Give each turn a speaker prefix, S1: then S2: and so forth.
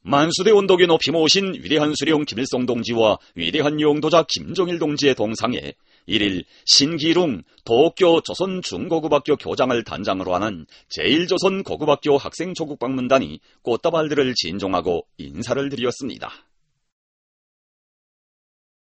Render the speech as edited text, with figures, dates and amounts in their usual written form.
S1: 만수대 원덕에 높이 모신 위대한 수령 김일성 동지와 위대한 용도자 김정일 동지의 동상에 1일 신기룽 도쿄 조선중고급학교 교장을 단장으로 하는 제1조선고급학교 학생조국방문단이 꽃다발들을 진종하고 인사를 드렸습니다.